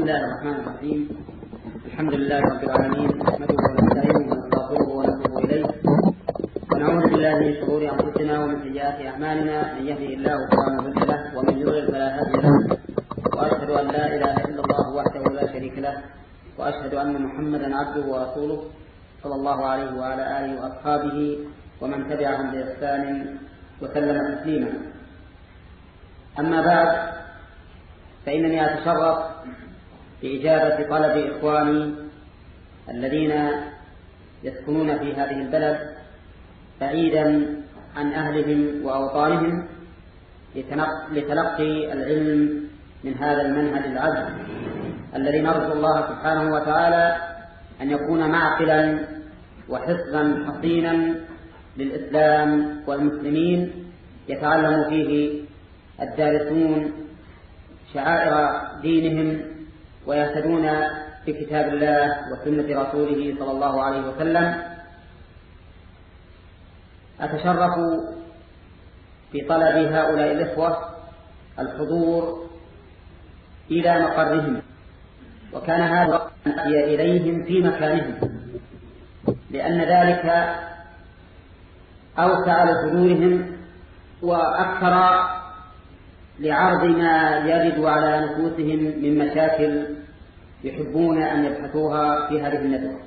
الله الرحمن الرحيم. الحمد لله رب العالمين، نحمده ونستعينه ونستغفره ونتوب إليه، ونعوذ بالله من شرور أنفسنا ومن سيئات أعمالنا. من يهده الله فلا مضل له ومن يضلل فلا هادي له، وأشهد أن لا إله إلا الله وحده لا شريك له، وأشهد أن محمدا عبده ورسوله صلى الله عليه وعلى آله وأصحابه ومن تبعهم بإحسان وسلم تسليما. أما بعد، فإنني أتشرف بإجابة طلب إخواني الذين يسكنون في هذه البلد بعيدا عن أهلهم وأوطانهم لتلقي العلم من هذا المنهج العذب الذي نرجو الله سبحانه وتعالى أن يكون معقلا وحصنا حصينا للإسلام والمسلمين، يتعلم فيه الدارسون شعائر دينهم ويهتدون بكتاب الله وسنة رسوله صلى الله عليه وسلم. أتشرف بطلب هؤلاء الإخوة الحضور إلى مقرهم، وكان هذا أتي إليهم في مكانهم، لأن ذلك أوسع لصدورهم وأكثر لعرض ما يرد على نفوسهم من مشاكل يحبون أن يبحثوها في هذه الندوة.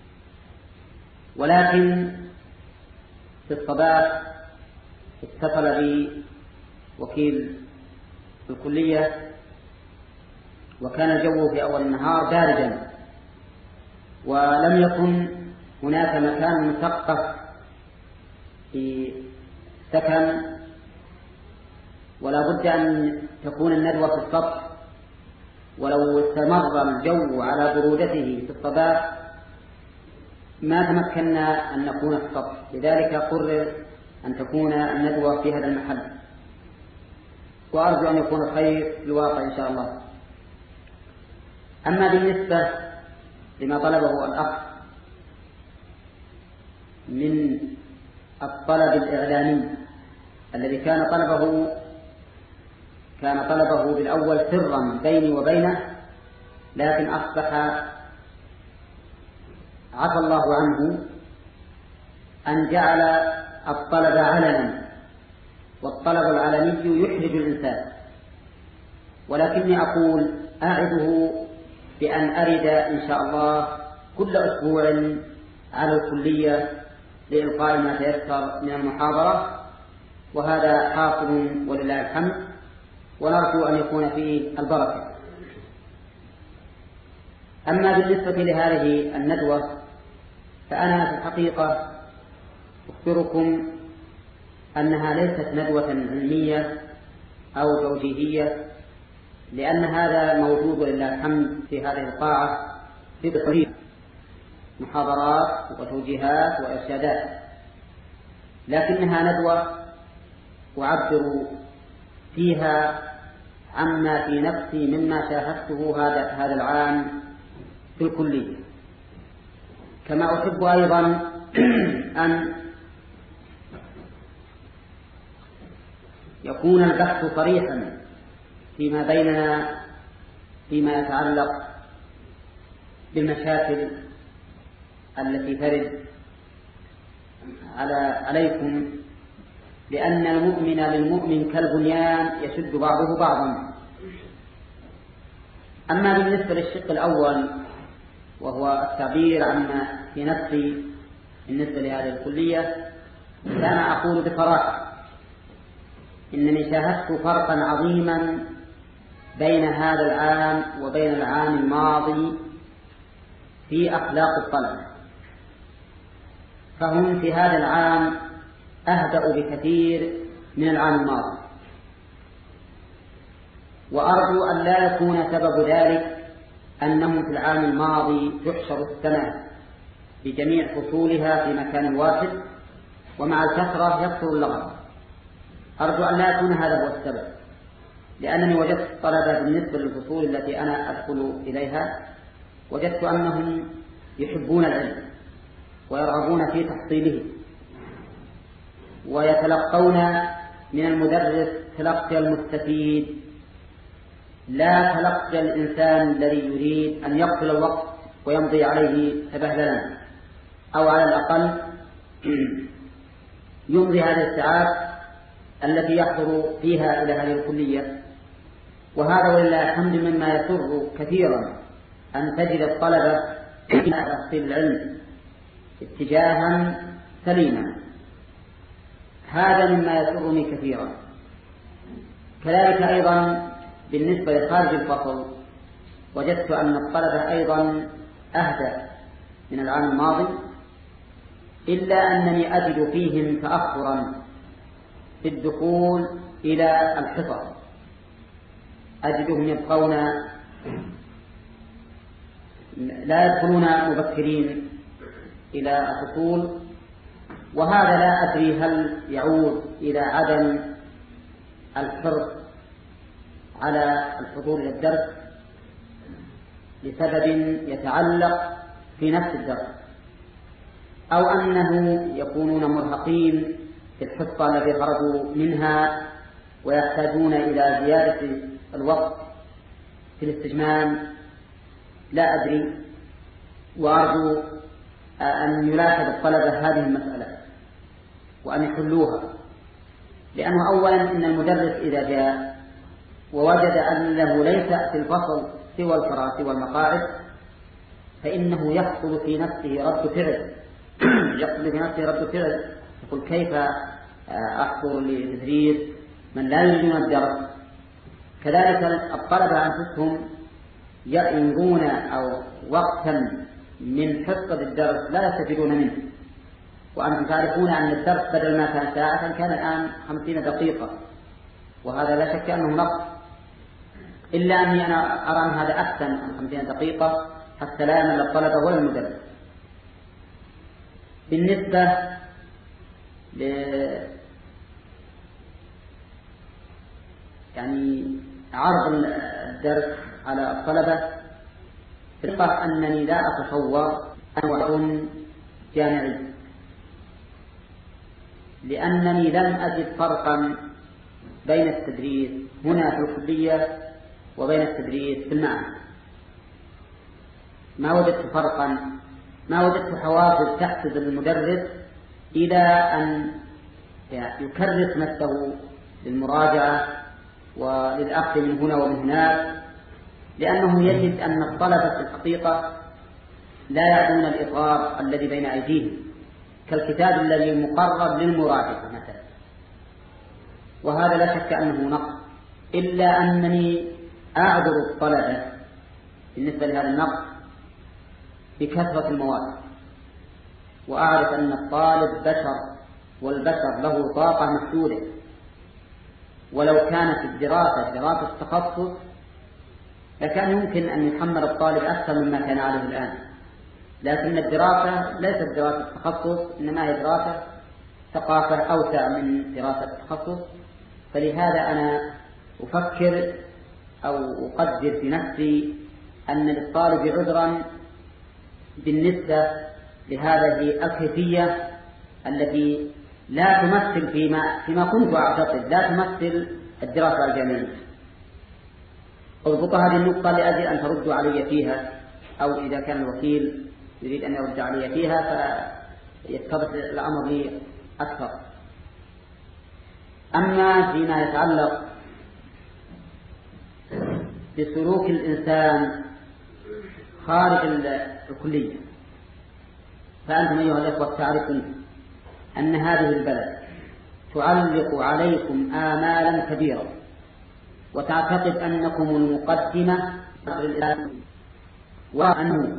ولكن في الصباح اتصل بي وكيل الكلية، وكان الجو في أول النهار باردا، ولم يكن هناك مكان مثقف في سكن، ولا بد أن تكون الندوة في السطح، ولو استمر الجو على برودته في الصباح ما تمكنا أن نكون في السطح. لذلك قرر أن تكون الندوة في هذا المحل، وأرجو أن يكون الخير في الواقع إن شاء الله. أما بالنسبة لما طلبه الأخ من الطلب الإعلامي الذي كان طلبه بالأول سرا بيني وبينه، لكن أصبح عفى الله عنه أن جعل الطلب علنا، والطلب العلني يحرج الإنسان. ولكني أقول أعده بأن أرد إن شاء الله كل أسبوع على الكلية لإلقاء ما تيسر من المحاضرة، وهذا حاصل ولله الحمد، ونرجو أن يكون فيه البركة. أما بالنسبة لهذه الندوة فأنا في الحقيقة أخبركم أنها ليست ندوة علمية أو توجيهية، لأن هذا موجود ولله الحمد في هذه القاعة في بطريق محاضرات وتوجيهات وإرشادات، لكنها ندوة أعبر فيها عما في نفسي مما شاهدته هذا العام في الكلية. كما أحب أيضا أن يكون البحث صريحا فيما بيننا فيما يتعلق بالمشاكل التي ترد عليكم، لأن المؤمن للمؤمن كالبنيان يشد بعضه بعضا. أما بالنسبة للشق الأول وهو التعبير عما في نفسي بالنسبة لهذه الكلية، فأنا أقول بصراحة إنني شاهدت فرقا عظيما بين هذا العام وبين العام الماضي في أخلاق الطلبة، فهم في هذا العام أهدأ بكثير من العام الماضي، وأرجو أن لا يكون سبب ذلك أنهم في العام الماضي تحشر السماء بجميع فصولها في مكان واحد، ومع الكثرة يكثر اللغط. أرجو أن لا يكون هذا هو السبب، لأنني وجدت طلبة بالنسبة للفصول التي أنا أدخل إليها وجدت أنهم يحبون العلم ويرغبون في تحصيله، ويتلقون من المدرس تلقي المستفيد لا تلقى الإنسان الذي يريد أن يقتل الوقت ويمضي عليه تبهللا، أو على الأقل يمضي هذه الساعات التي يحضر فيها إلى هذه الكلية. وهذا ولله الحمد مما يسر كثيرا أن تجد الطلبة في تحصيل العلم اتجاها سليما، هذا مما يسرني كثيرا. كذلك أيضا بالنسبة لخارج الفصل وجدت أن الطلبة أيضا أهدى من العام الماضي، إلا أنني أجد فيهم تأخرا في الدخول إلى الحصص، أجدهم يبقون لا يدخلون مبكرين إلى الفصول، وهذا لا أدري هل يعود إلى عدم الحرص على الحضور إلى الدرس لسبب يتعلق في نفس الدرس، أو أنه يكونون مرهقين في الحصة التي خرجوا منها ويحتاجون إلى زيادة الوقت في الاستجمام، لا أدري. وأرجو أن يلاحظ الطلبة هذه المسألة وأن يحلوها، لأنه أولا إن المدرس إذا جاء ووجد أنه ليس في الفصل سوى الكراسي والمقاعد فإنه يحصل في نفسه رد فعل يقول كيف أحضر لتدريس من لا يجدون الدرس. كذلك الطلبة أنفسهم يأمرون أو وقتا من حصة الدرس لا يستفيدون منه، وأنتم تعرفون أن الدرس بدل ما كان ساعة كان الآن 50 دقيقة، وهذا لا شك أنه نقص، إلا أني أنا أرى أن هذا أحسن من 50 دقيقة حتى لا يمل الطلبة ولا المدرس. بالنسبة يعني عرض الدرس على الطلبة، فالحقيقة أنني لا أتصور أن أكون جامعي، لأنني لم أجد فرقا بين التدريس هنا في الكلية وبين التدريس في المعهد. ما وجدت فرقا، ما وجدت حوافز تحفز المدرس إلى أن يكرس نفسه للمراجعة وللأخذ من هنا ومن هناك، لأنه يجد أن الطلبة في الحقيقة لا يعدون الإطار الذي بين أيديهم كالكتاب الذي مقرر للمراجعة مثلا، وهذا لا شك أنه نقص، إلا أنني أعذر الطلبة بالنسبة لهذا النقص بكثرة المواد، وأعرف أن الطالب بشر، والبشر له طاقة محدودة، ولو كانت الدراسة دراسة تخصص لكان يمكن أن يحمل الطالب أكثر مما كان عليه الآن، لكن الدراسة ليست دراسة تخصص، إنما هي دراسة ثقافة أوسع من دراسة التخصص. فلهذا أنا أفكر أو أقدر في نفسي أن للطالب عذرا بالنسبة لهذه الكيفية التي لا تمثل فيما كنت أعتقد لا تمثل الدراسة الجامعية. أضبط هذه النقطة لأجل أن تردوا علي فيها، أو إذا كان الوكيل يريد أن يرد علي فيها فيتضح الأمر لي أكثر. أما فيما يتعلق بسلوك الإنسان خارج الكلية، فأنتم أيها الأخوة تعرفون أن هذه البلد تعلق عليكم آمالا كبيرة، وتعتقد أنكم المقدمة للإسلام، وأنه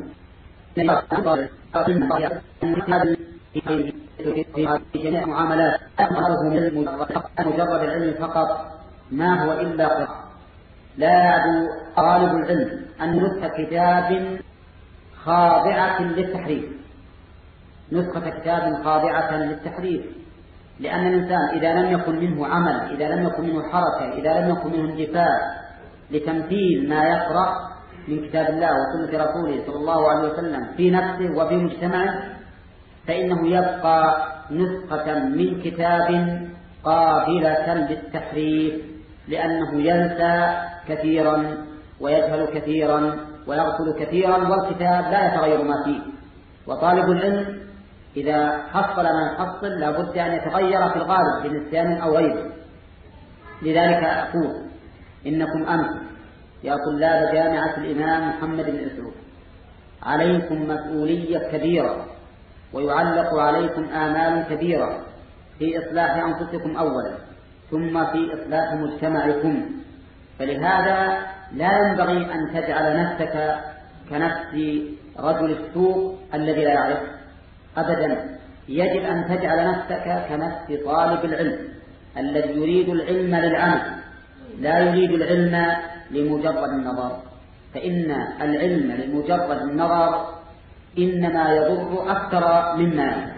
في جميع المعاملات مجرد العلم فقط ما هو إلا قراءة. لا يعدو طالب العلم أن نسخ كتاب خاضعة للتحريف، نسخة كتاب خاضعة للتحريف، لأن الإنسان إذا لم يكن منه عمل، إذا لم يكن منه حركة، إذا لم يكن منه اندفاع لتمثيل ما يقرأ من كتاب الله وسنة رسوله صلى الله عليه وسلم في نفسه وفي مجتمعه، فإنه يبقى نسخة من كتاب قابلة للتحريف لأنه ينسى كثيرا ويجهل كثيرا ويغفل كثيرا، والكتاب لا يتغير ما فيه. وطالب العلم إذا حصل ما يحصل لا بد أن يتغير في الغالب بنسيان أو غيره. لذلك أقول إنكم أنتم يا طلاب جامعة الإمام محمد بن سعود عليكم مسؤولية كبيرة، ويعلق عليكم آمال كبيرة في إصلاح أنفسكم أولا، ثم في إصلاح مجتمعكم. فلهذا لا ينبغي أن تجعل نفسك كنفس رجل السوق الذي لا يعرف أبدا. يجب أن تجعل نفسك كنفس طالب العلم الذي يريد العلم للعمل، لا يريد العلم لمجرد النظر، فإن العلم لمجرد النظر إنما يضر أكثر مما ينفع.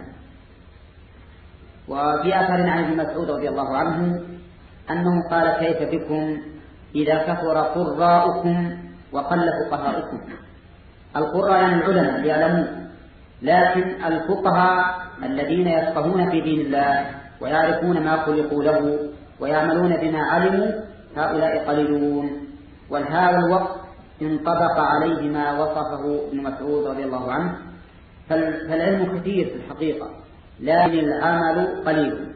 وفي أثر عن ابن مسعود رضي الله عنه أنه قال: كيف بكم إذا كثر قراؤكم وقل فقهاؤكم؟ القراء يعني العلماء اللي يعلمون، لكن الفقهاء الذين يفقهون في دين الله ويعرفون ما خلقوا له ويعملون بما علموا هؤلاء قليلون. وهذا الوقت انطبق عليه ما وصفه ابن مسعود رضي الله عنه. فالعلم كثير في الحقيقة، لكن العمل قليل.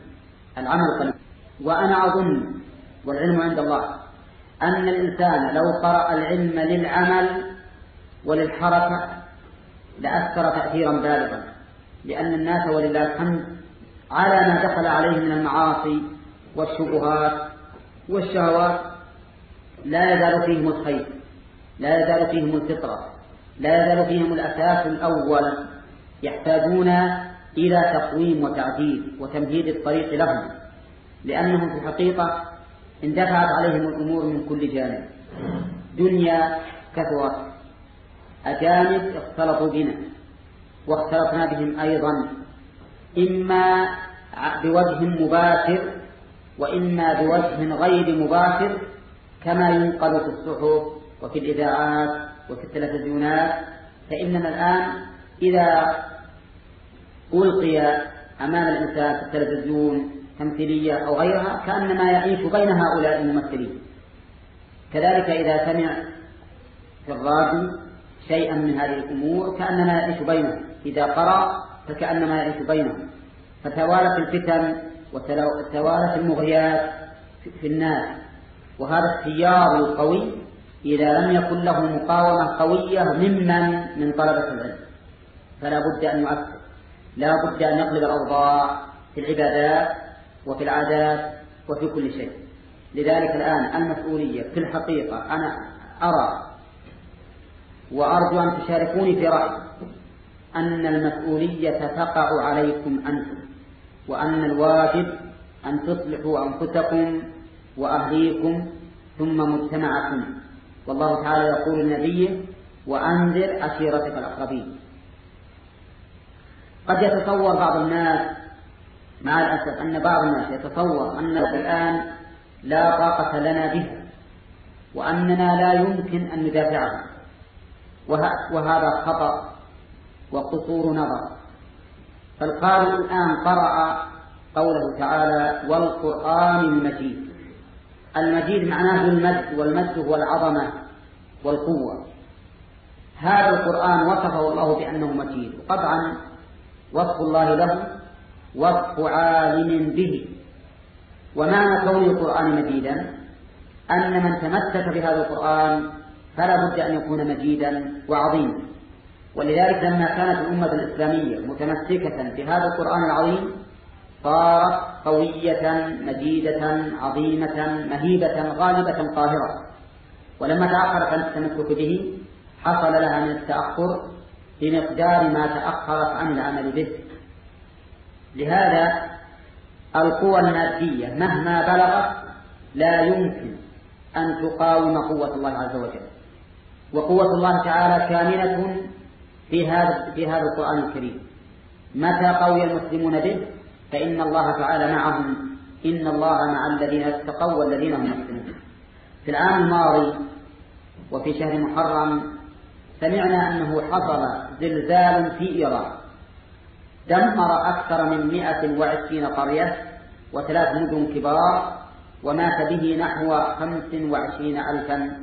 وأنا أظن، والعلم عند الله، أن الإنسان لو قرأ العلم للعمل وللحركة لأثر تأثيرا بالغا، لأن الناس ولله الحمد على ما دخل عليه من المعاصي والشبهات والشهوات لا يزال فيهم الخير، لا يزال فيهم الفطرة، لا يزال فيهم الأساس الأول. يحتاجون إلى تقويم وتعديل وتمهيد الطريق لهم، لأنهم في الحقيقة اندفعت عليهم الأمور من كل جانب. دنيا كثرت، أجانب اختلطوا بنا واختلطنا بهم أيضا، إما بوجه مباشر وإما بوجه غير مباشر، كما ينقل في الصحف وفي الإذاعات وفي التلفزيونات. فإننا الآن إذا ألقي أمام الإنسان في التلفزيون تمثيلية أو غيرها كأنما يعيش بين هؤلاء الممثلين. كذلك إذا سمع في الراديو شيئا من هذه الأمور كأنما يعيش بينه، إذا قرأ فكأنما يعيش بينه. فتوالت الفتن وتوالت المغريات في الناس، وهذا التيار القوي إذا لم يكن له مقاومة قوية من طلبة العلم فلا بد أن يؤثر، لا بد أن يقلب الأوضاع في العبادات وفي العادات وفي كل شيء. لذلك الآن المسؤولية في الحقيقة أنا أرى وأرجو أن تشاركوني في رأيي أن المسؤولية تقع عليكم أنتم، وأن الواجب أن تصلحوا أنفسكم وأهليكم ثم مجتمعكم. والله تعالى يقول لنبيه: وأنذر عشيرتك الأقربين. قد يتصور بعض الناس مع الأسف أن بعض الناس يتصور أن الآن لا طاقة لنا بها وأننا لا يمكن أن ندافعها، وهذا خطأ وقصور نظر. فالقارئ الآن قرأ قوله تعالى: والقرآن المجيد. المجيد معناه المجد، والمجد هو العظمة والقوة. هذا القرآن وصفه الله بأنه مجيد، وطبعا وصف الله له وصف عالم به. ومعنى كون القرآن مجيدا أن من تمسك بهذا القرآن فلا بد أن يكون مجيدا وعظيما. ولذلك لما كانت الأمة الإسلامية متمسكة بهذا القرآن العظيم صارت قوية مجيدة عظيمة مهيبة غالبة قاهرة. ولما تأخرت عن التمسك به حصل لها من التأخر بمقدار ما تأخرت عن العمل به. لهذا القوى المادية مهما بلغت لا يمكن أن تقاوم قوة الله عز وجل، وقوة الله تعالى كامنة في هذا القرآن الكريم. متى قوي المسلمون به فإن الله تعالى معهم: إن الله مع الذين اتقوا والذين هم محسنون. في العام الماضي وفي شهر محرم سمعنا أنه حصل زلزال في إيران دمر أكثر من 120 قرية و3 مدن كبار ومات به نحو 25,000.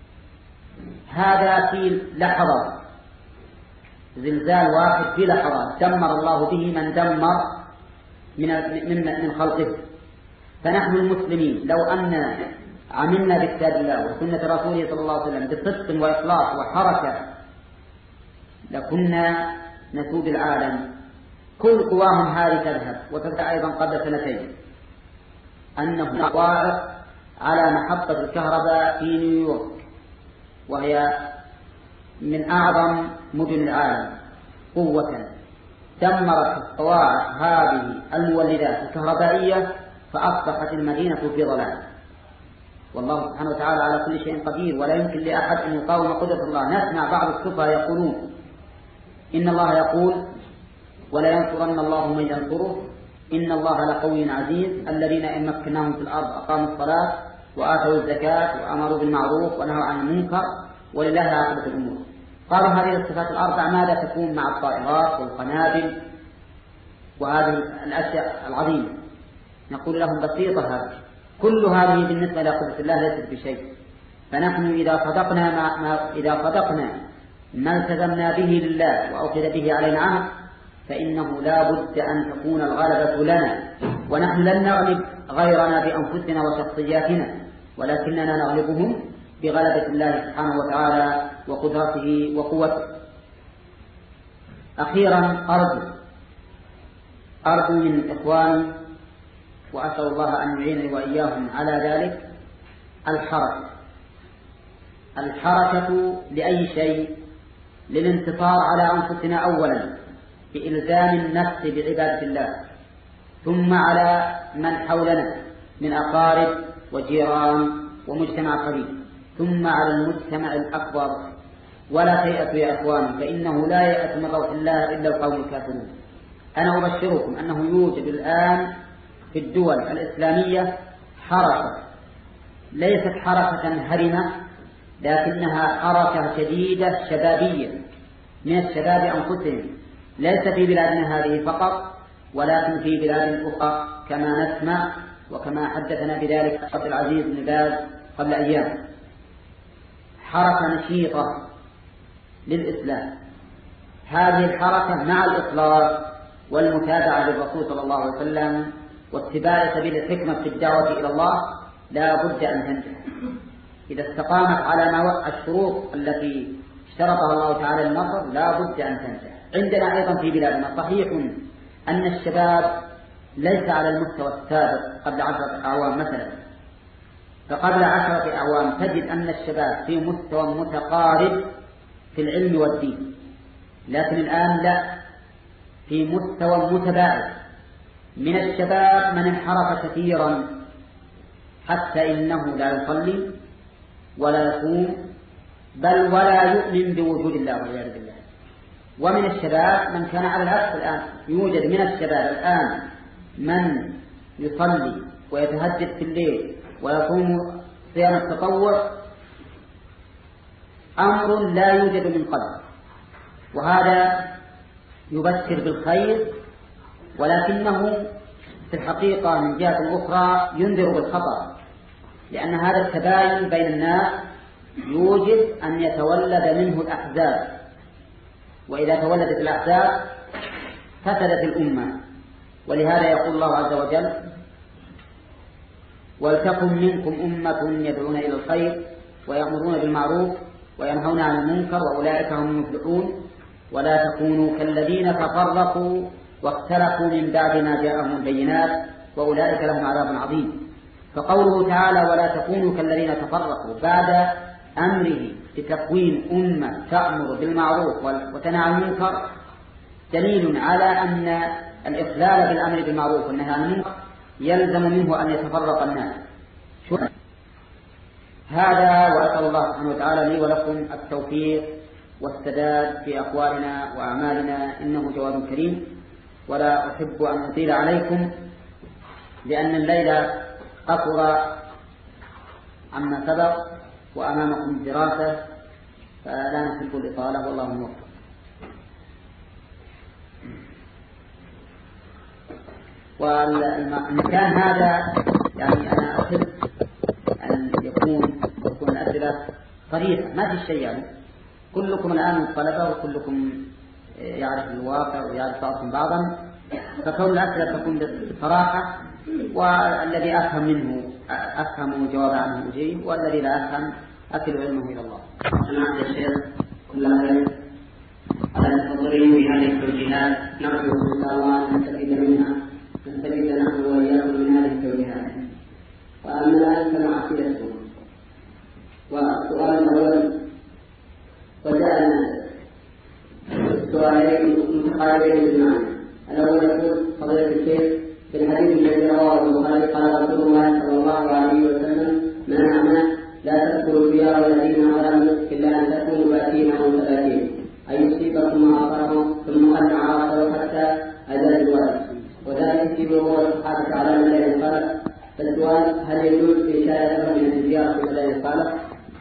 هذا في لحظة، زلزال واحد في لحظة دمر الله به من دمر من خلقه. فنحن المسلمين لو أن عملنا بكتاب الله وسنة رسوله صلى الله عليه وسلم بصدق وإخلاص وحركة لكنا نسود العالم. كل قواهم هذه تذهب. وتبدأ أيضا قبل 2 سنين أنه واقع على محطة الكهرباء في نيويورك، وهي من أعظم مدن العالم قوة، دمرت الصواعق هذه المولدات الكهربائية فأصبحت المدينة في ضلال. والله سبحانه وتعالى على كل شيء قدير، ولا يمكن لأحد أن يقاوم قدرة الله. نسمع بعض السفهاء يقولون إن الله يقول ولا ينصرن الله من ينصره، إن الله لقوي عزيز، الذين إن مكناهم في الأرض أقاموا الصلاة وآتوا الزكاة وأمروا بالمعروف ونهوا عن المنكر ولله عاقبة الأمور. قالوا هذه الصفات الأربع ماذا تكون مع الطائرات والقنابل وهذه الأشياء العظيمة؟ نقول لهم بسيطة، هذه كل هذه بالنسبة إلى قدرة الله ليست بشيء. فنحن إذا صدقنا ما التزمنا به لله وأخذ به علينا عهد فإنه لا بد أن تكون الغلبة لنا. ونحن لن نغلب غيرنا بأنفسنا وشخصياتنا، ولكننا نغلبهم بغلبة الله سبحانه وتعالى وقدرته وقوته. أخيرا أرجو من إخواني وأسأل الله أن يعينني وإياهم على ذلك الحركة لأي شيء للانتصار على أنفسنا أولا بإلزام النفس بعبادة الله، ثم على من حولنا من أقارب وجيران ومجتمع قريب، ثم على المجتمع الأكبر. ولا تيأسوا يا إخواني، فإنه لا يأس من روح الله إلا القوم الكافرون. أنا أبشركم أنه يوجد الآن في الدول الإسلامية حركة ليست حركة هرمة، لكنها حركة شديدة شبابية من الشباب أنفسهم، ليس في بلادنا هذه فقط ولكن في بلاد أخرى كما نسمع وكما حدثنا بذلك عبد العزيز بن باز قبل أيام. حركة نشيطة للإسلام. هذه الحركة مع الإخلاص والمتابعة للرسول صلى الله عليه وسلم واتباع سبيل الحكمة في الدعوة إلى الله لا بد أن تنجح. إذا استقامت على الشروط التي اشترطها الله تعالى النصر لا بد أن تنجح. عندنا أيضا في بلادنا صحيح أن الشباب ليس على المستوى السابق قبل 10 أعوام مثلا، فقبل 10 أعوام تجد أن الشباب في مستوى متقارب في العلم والدين، لكن الآن لا، في مستوى متباعد. من الشباب من انحرف كثيرا حتى إنه لا يصلي ولا يصوم بل ولا يؤمن بوجود الله والعياذ بالله. ومن الشباب من كان على العكس الآن، يوجد من الشباب الآن من يصلي ويتهجد في الليل ويصوم صيام التطوع، أمر لا يوجد من قبل، وهذا يبشر بالخير، ولكنه في الحقيقة من جهة أخرى ينذر بالخطر، لأن هذا التباين بين الناس يوجد أن يتولد منه الأحزاب، وإذا تولدت الأحزاب فسدت الأمة. ولهذا يقول الله عز وجل: ولتكن منكم أمة يدعون إلى الخير ويأمرون بالمعروف وينهون عن المنكر وأولئك هم المفلحون ولا تكونوا كالذين تفرقوا واختلفوا من بعد ما جاءهم البينات وأولئك لهم عذاب عظيم. فقوله تعالى ولا تكونوا كالذين تفرقوا بعد أمره بتكوين أمة تأمر بالمعروف وتنهى عن المنكر دليل على أن الإخلال بالأمر بالمعروف والنهي عن المنكر يلزم منه أن يتفرق الناس. هذا، وأسأل الله سبحانه وتعالى لي ولكم التوفيق والسداد في أقوالنا وأعمالنا، إنه جواد كريم. ولا أحب أن أطيل عليكم لأن الليلة قصر عما سبق وأمامكم دراسة، فلا نحب الإطالة والله موفق. والمكان هذا يعني أنا أحب تكون الأسئلة صريحة ما في شيء يعني. كلكم الآن طلبة وكلكم يعرف الواقع ويعرف بعضكم بعضا، فكون الأسئلة تكون بصراحة، والذي أفهم منه أفهم جواب عنه أجيب، والذي لا أفهم أكل علمه إلى الله. سمعت الشيخ كل هذا على التفضلين بهذه التوجيهات، نرجو إن شاء الله أن نستفيد نحن وإياكم من هذه التوجيهات. وأما الآن فمع عقيدتكم. والسؤال الأول، وجاء سؤالين متقاربين بالمعنى. الأول يقول فضيلة الشيخ: في الحديث الذي رواه البخاري قال رسول الله صلى الله عليه وسلم: من أعمى لا تدخلوا ديار الذين ظلموا إلا أن تكونوا باتين أو ثلاثين، أي يصيبكم ما أصابهم ثم قنع رأسه حتى أزال الوالد، وذلك في ظهور الصحابة على ملائكة الخلق. فالسؤال: هل يجوز إنشاء لهم من الزيارة في ملائكة الخلق؟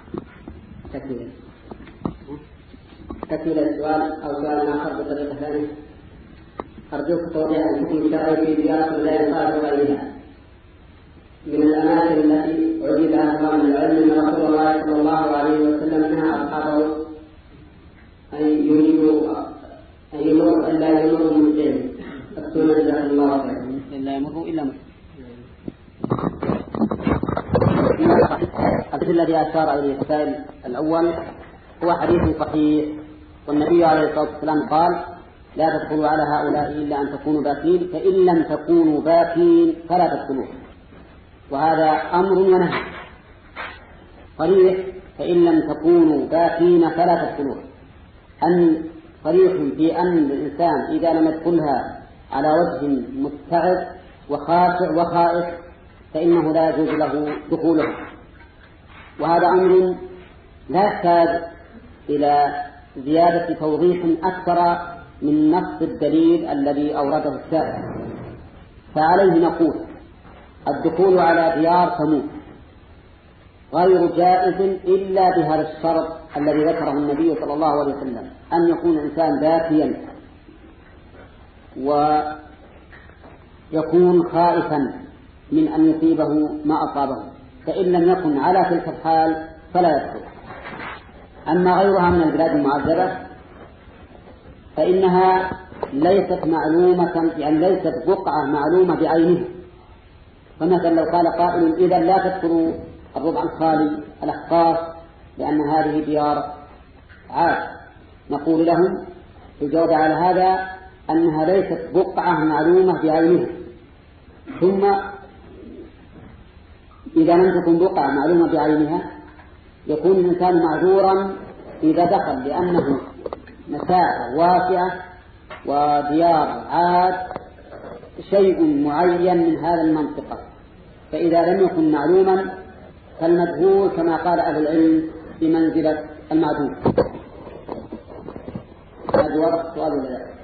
تكمل السؤال أو سؤال آخر بطريقة ثانية. أرجوك توضيح الحكم الشرعي في زيارة ملائكة الخلق وغيرها. من الأماكن التي عجب أهلها من العلم أن رسول الله صلى الله عليه وسلم نهى أصحابه أن يمروا إلا يمروا مسلم. السنة جزاك الله خيرا. إلا يمروا إلا مسلم. الحديث الذي أشار إليه السائل الأول هو حديث صحيح، والنبي عليه الصلاة والسلام قال: لا تدخلوا على هؤلاء إلا أن تكونوا باكين، فإن لم تكونوا باكين فلا تدخلوا. وهذا أمر ونهي صريح: فإن لم تكونوا باكين فلا تدخلوا. أن صريح في أن الإنسان إذا لم يدخلها على وجه متعب وخاشع وخائف فإنه لا يجوز له دخوله. وهذا أمر لا يحتاج إلى زيادة توضيح أكثر من نص الدليل الذي أورده السائل. فعليه نقول: الدخول على ديار ثمود غير جائز إلا بهذا الشرط الذي ذكره النبي صلى الله عليه وسلم: أن يكون الإنسان باكيا ويكون خائفا من أن يصيبه ما أصابه، فإن لم يكن على تلك الحال فلا يدخل. أما غيرها من البلاد المعذبة فإنها ليست معلومة، يعني ليست بقعة معلومة بعينها. فمثلا لو قال قائل: إذا لا تدخلوا الربع الخالي الأحقاف لأن هذه ديار عاد، نقول لهم في الجواب على هذا أنها ليست بقعة معلومة بعينها. ثم إذا لم تكن بقعة معلومة بعينها يكون الإنسان معذورا إذا دخل، لأنه مساحة واسعة وديار عاد شيء معين من هذا المنطقة. فإذا لم يكن معلوما فالمجهول كما قال أهل العلم بمنزلة المعدوم. هذا واضح سؤال ولا لا؟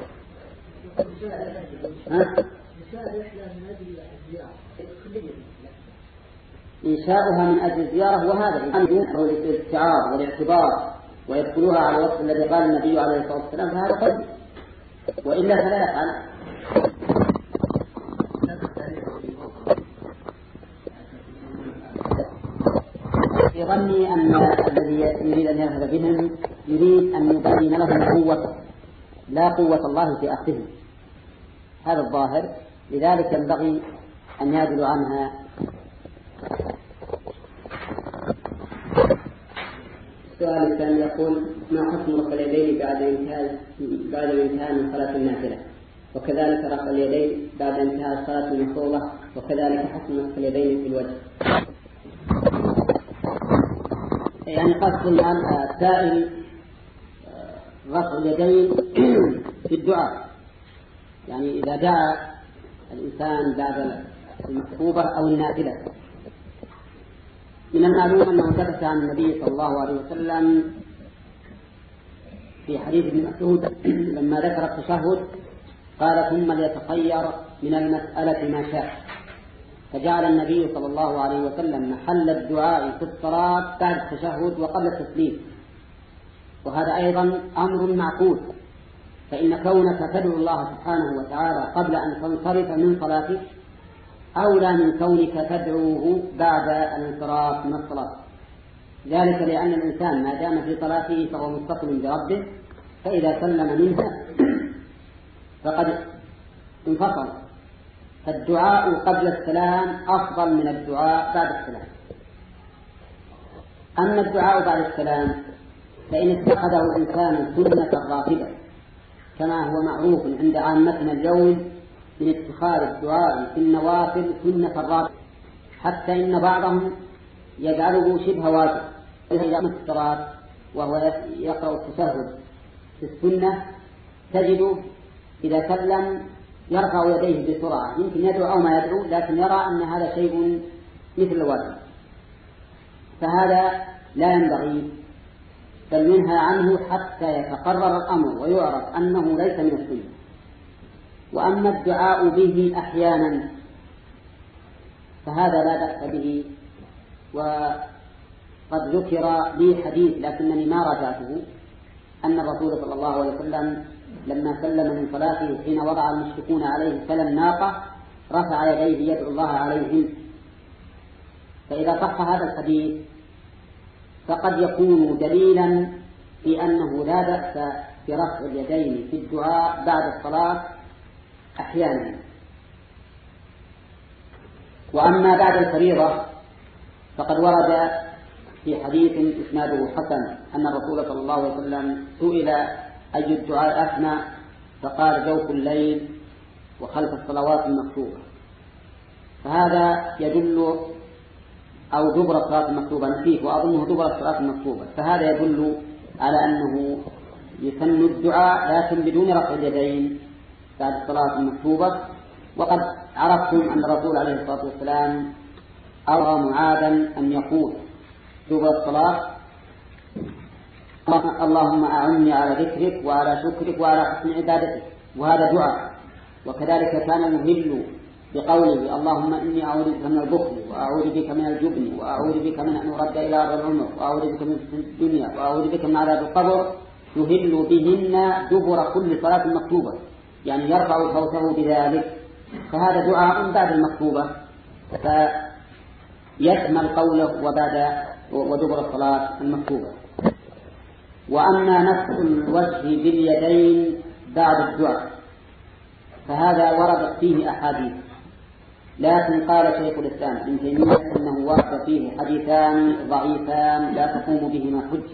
إنشاؤها من أجل الزيارة، وهذا هو الاستعراض والاعتبار ويدخلوها على الوصف الذي قال النبي عليه الصلاة والسلام، فهذا قد وإلا فلا يفعل. يظني أن الذي يريد أن يذهب بهم يريد أن يبين لهم قوة لا قوة الله في أخذهم، هذا الظاهر، لذلك ينبغي أن يعدلوا عنها. السؤال الثاني يقول: ما حكم رفع اليدين بعد الانتهاء من صلاة النافلة، وكذلك رفع اليدين بعد انتهاء الصلاة المفروضة، وكذلك حكم رفع اليدين في الوجه؟ يعني قصد السائل رفع اليدين في الدعاء، يعني إذا دعا الإنسان بعد المكتوبة أو النافلة. من المعلوم أنه ثبت عن النبي صلى الله عليه وسلم في حديث ابن مسعود لما ذكر التشهد قال: ثم ليتخير من المسألة ما شاء، فجعل النبي صلى الله عليه وسلم محل الدعاء في الصلاة بعد التشهد وقبل التسليم. وهذا أيضا أمر معقول، فإن كونك تدعو الله سبحانه وتعالى قبل أن تنصرف من صلاتك أولى من كونك تدعوه بعد الانصراف من الصلاة. ذلك لأن الإنسان ما دام في صلاته فهو متصل بربه، فإذا سلم منها فقد انفصل. فالدعاء قبل السلام أفضل من الدعاء بعد السلام. أما الدعاء بعد السلام فإن اتخذه الإنسان سنة راتبة كما هو معروف عند عامتنا اليوم من اتخاذ الدعاء في النوافل سنة راتبة، حتى إن بعضهم يجعله شبه واجب إذا الصلاة وهو يقرأ التشهد في السنة تجده إذا سلم يرفع يديه بسرعة، يمكن يدعو أو ما يدعو، لكن يرى أن هذا شيء مثل الواجب، فهذا لا ينبغي، بل ينهى عنه حتى يتقرر الأمر ويعرف أنه ليس من السنة. وأما الدعاء به أحيانا فهذا لا بأس به، وقد ذكر لي حديث لكنني ما راجعته أن الرسول صلى الله عليه وسلم لما سلم من صلاته حين وضع المشركون عليه سلم ناقة رفع يديه يدعو الله عليهم. فإذا صح هذا الحديث فقد يكون دليلا في أنه لا بأس برفع اليدين في الدعاء بعد الصلاة أحيانا. وأما بعد الفريضة فقد ورد في حديث إسناده حسن أن الرسول صلى الله عليه وسلم سئل أي الدعاء أثنى فقال جوف الليل وخلف الصلوات المكتوبة، فهذا يدل أو دبر الصلاة المكتوبة نسيت وأظنه دبر الصلاة المكتوبة، فهذا يدل على أنه يسن الدعاء لكن بدون رفع اليدين بعد الصلاة المكتوبة. وقد عرفتم أن الرسول عليه الصلاة والسلام أرى معاذا أن يقول دبر الصلاة اللهم أعني على ذكرك وعلى شكرك وعلى حسن عبادتك، وهذا دعاء. وكذلك كان يهل بقوله اللهم إني أعوذ بك من البخل وأعوذ بك من الجبن وأعوذ بك من أن أرد إلى أرض العمر وأعوذ بك من الدنيا وأعوذ بك من عذاب القبر، يهل بهن دبر كل صلاة مكتوبة، يعني يرفع صوته بذلك، فهذا دعاء بعد المكتوبة فيشمل قوله وبعد ودبر الصلاة المكتوبة. وأما نفس الوجه باليدين بعد الدعاء فهذا وردت فيه أحاديث، لكن قال شيخ الإسلام ابن تيمية إنه ورد فيه حديثان ضعيفان لا تقوم بهما حجة،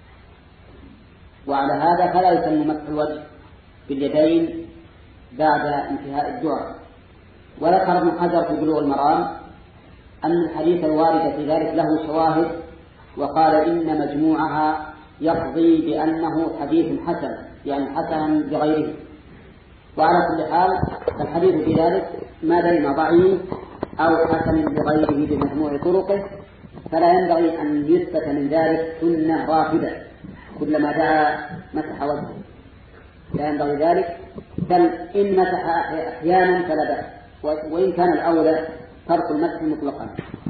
وعلى هذا فلا يسمى مسح الوجه باليدين بعد انتهاء الدعاء. وذكر ابن حجر في بلوغ المرام أن الحديث الوارد في ذلك له شواهد، وقال إن مجموعها يقضي بأنه حديث حسن، يعني حسن بغيره. وعلى كل حال الحديث في ذلك ما بين ضعيف أو حسن بغيره بمجموع طرقه، فلا ينبغي أن يثبت من ذلك سنة رافدة كلما دعا مسح وجهه، لا ينبغي ذلك، بل إن مسح أحيانا فلا بأس، وإن كان الأولى ترك المسح مطلقا.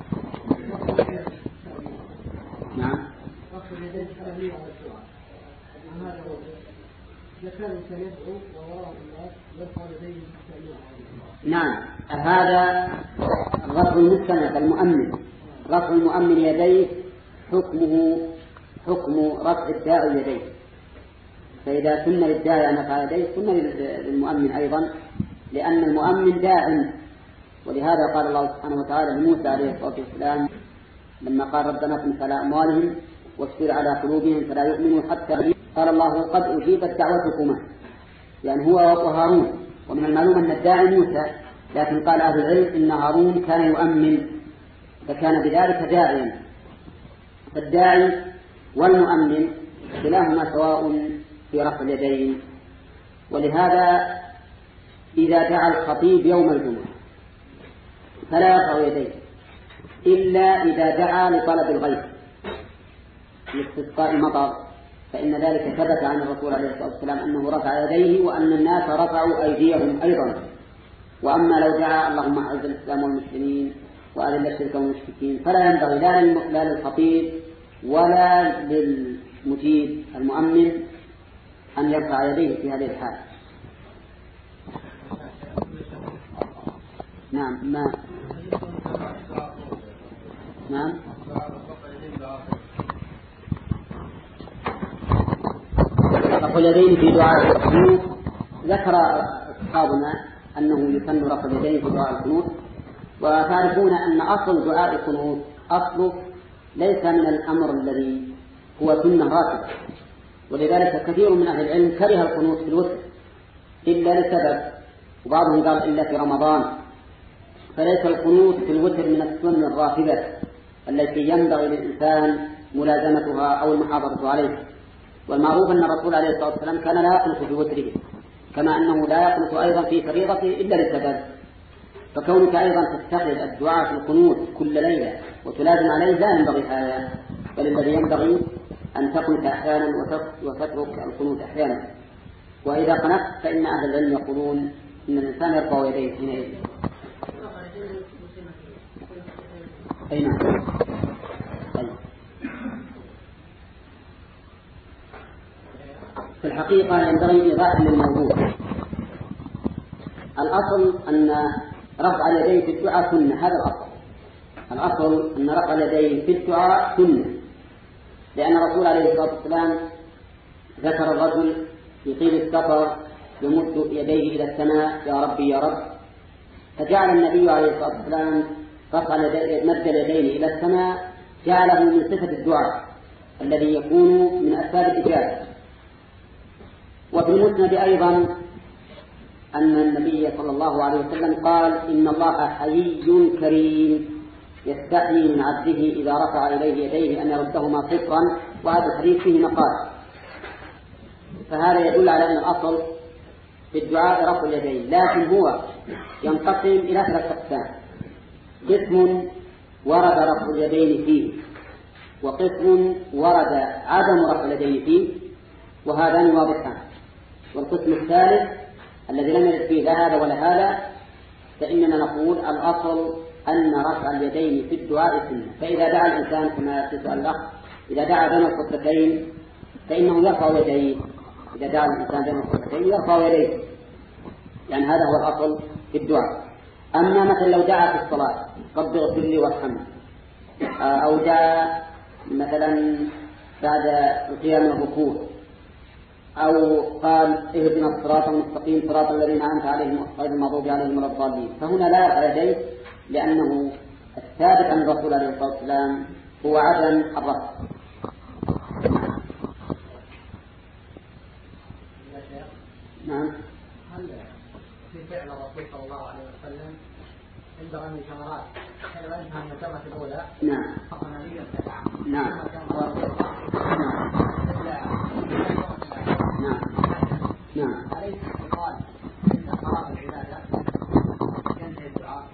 نعم. نعم، هذا رفع المستند المؤمن، رفع المؤمن يديه حكمه حكم رفع الداعي يديه، فإذا سن للداعي أن يرفع يديه سن للمؤمن أيضا، لأن المؤمن داع. ولهذا قال الله سبحانه وتعالى لموسى عليه الصلاة والسلام لما قال ربنا اطمس على أموالهم واشفر على قلوبهم فلا يؤمنوا حتى قال الله قد أجيبت دعوتكما، يعني هو وهارون. ومن المعلوم أن الداعي موسى، لكن قال أهل العلم إن هارون كان يؤمن فكان بذلك داعيا، فالداعي والمؤمن كلاهما سواء في رفع اليدين. ولهذا إذا دعا الخطيب يوم الجمعة فلا يرفع يديه إلا إذا دعا لطلب الغيث لاستسقاء المطر، فإن ذلك ثبت عن الرسول عليه الصلاة والسلام أنه رفع يديه وأن الناس رفعوا أيديهم أيضا. وأما لو دعا اللهم أعز الإسلام والمسلمين وأذل الشرك والمشركين فلا ينبغي لا للخطيب ولا للمجيب المؤمن أن يرفع يديه في هذه الحال. نعم. نعم. رفع اليدين في دعاء القنوت. ذكر أصحابنا أنه يسن رفع اليدين في دعاء القنوت، وتعرفون أن أصل دعاء القنوت أصله ليس من الأمر الذي هو سنة راتبة، ولذلك كثير من أهل العلم كره القنوت في الوتر إلا لسبب، وبعضهم قال إلا في رمضان. فليس القنوت في الوتر من السنن الراتبة التي ينبغي للإنسان ملازمتها أو المحافظة عليها. والمعروف أن الرسول عليه الصلاة والسلام كان لا يقنط في وتره، كما أنه لا يقنط أيضا في فريضته إلا لسبب. فكونك أيضا تتخذ الدعاء في القنوت كل ليلة وتلازم عليه لا ينبغي هذا، بل الذي ينبغي أن تقنط أحيانا وتترك القنوت أحيانا. وإذا قنطت فإن أهل العلم يقولون إن الإنسان يرفع يديه حينئذ. أي نعم. في الحقيقة ينبغي إيضاح للموضوع. الأصل أن رفع اليدين في الدعاء سنة، هذا الأصل. الأصل أن رفع اليدين في الدعاء سنة، لأن الرسول عليه الصلاة والسلام ذكر الرجل يطيل السفر يمد يديه إلى السماء يا ربي يا رب، فجعل النبي عليه الصلاة والسلام مد اليدين إلى السماء جعله من صفة الدعاء الذي يكون من أسباب الإجابة. وفي المسند أيضا أن النبي صلى الله عليه وسلم قال إن الله حيي كريم يستحيي من عبده إذا رفع إليه يديه أن يردهما صفرا، وهذا الحديث فيه مقال. فهذا يدل على أن الأصل في الدعاء رفع اليدين، لكن هو ينقسم إلى 3 أقسام: قسم ورد رفع اليدين فيه، وقسم ورد عدم رفع اليدين فيه، وهذان واضحان. والقسم الثالث الذي لم يرد فيه لا هذا ولا هذا، فإننا نقول الأصل أن رفع اليدين في الدعاء سنة. فإذا دعا الإنسان كما تسأل الأخ، إذا دعا بين الخطبتين فإنه يرفع يديه، إذا دعا الإنسان بين الخطبتين يرفع يديه، يعني هذا هو الأصل في الدعاء. أما مثلا لو دعا في الصلاة رب اغفر لي وارحمني، أو دعا مثلا بعد القيام الركوع، أو قال اهدنا الصراط المستقيم صراط الذين أنعمت عليهم غير المغضوب عليهم ولا الضالين، فهنا لا يرفع يديه، لأنه الثابت عن الرسول عليه الصلاة والسلام هو عدم الرفع. نعم. هل في فعل الرسول صلى الله عليه وسلم عند رمي الجمرات حين انتهى من الجمرة الأولى نعم. فقط نبيا سبعة نعم. نعم. نعم. أليس يقال إن قرار العبادة ينتهي الدعاء؟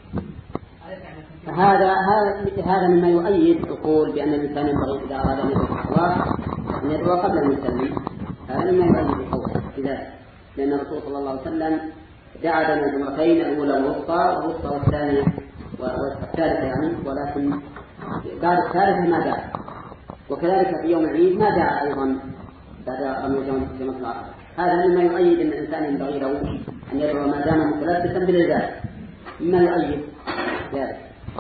هذا مما يؤيد عقول بأن الإنسان ينبغي إذا أراد أن يدعو أن يدعو قبل أن يسلم. هذا مما يؤيد القول بذلك، لأن الرسول صلى الله عليه وسلم دعا بين الجمرتين الأولى والوسطى والثانية والثالثة يعني، ولكن بعد الثالثة ما دعا. وكذلك في يوم العيد ما دعا أيضا بعد رمي جمرة العقبة. هذا مما يؤيد أن الإنسان ينبغي له أن يدعو ما دام متلبسا بالإزالة، مما يؤيد ذلك.